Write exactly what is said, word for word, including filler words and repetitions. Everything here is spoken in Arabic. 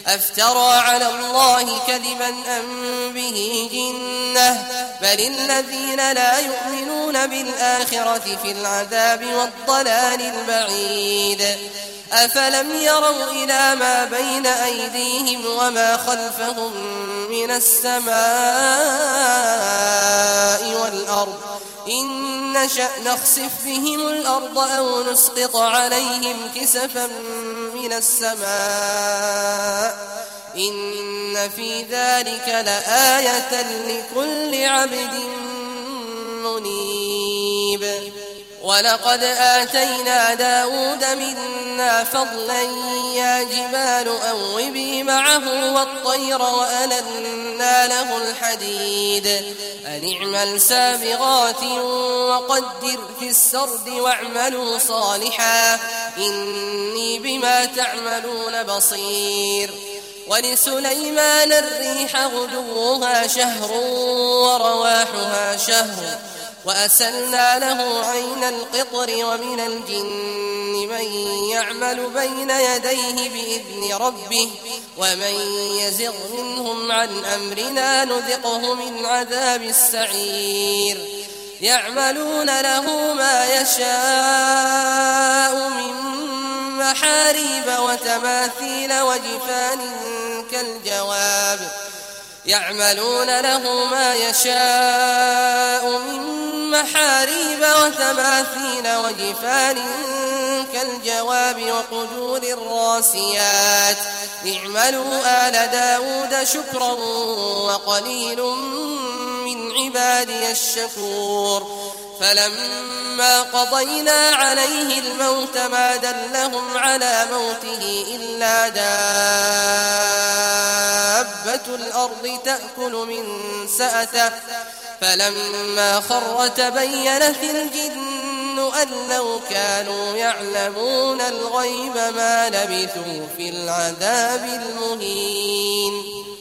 أفترى على الله كذبا أم به جنة بل الذين لا يؤمنون بالآخرة في العذاب والضلال البعيد أفلم يروا إلى ما بين أيديهم وما خلفهم من السماء والأرض إن نشأ نخسف بهم الأرض أو نسقط عليهم كسفا من السماء إن في ذلك لآية لكل عبد منيب ولقد آتينا داود منا فضلا يا جبال أوبي معه والطير وألنا له الحديد أن اعمل سابغات وقدر في السرد واعملوا صالحا إني بما تعملون بصير ولسليمان الريح غدوها شهر ورواحها شهر وأسلنا له عين القطر ومن الجن من يعمل بين يديه بإذن ربه ومن يزغ منهم عن أمرنا نذقه من عذاب السعير يعملون له ما يشاء من محاريب وتماثيل وجفان كالجواب يعملون له ما يشاء من محاريب وتماثيل وجفان كالجواب وقدور الراسيات اعملوا آل داود شكرا وقليل من عبادي الشكور فلما قضينا عليه الموت ما دلهم على موته إلا دابة الأرض تأكل من سأته فلما خر تبينت الجن أن لو كانوا يعلمون الغيب ما لبثوا في العذاب المهين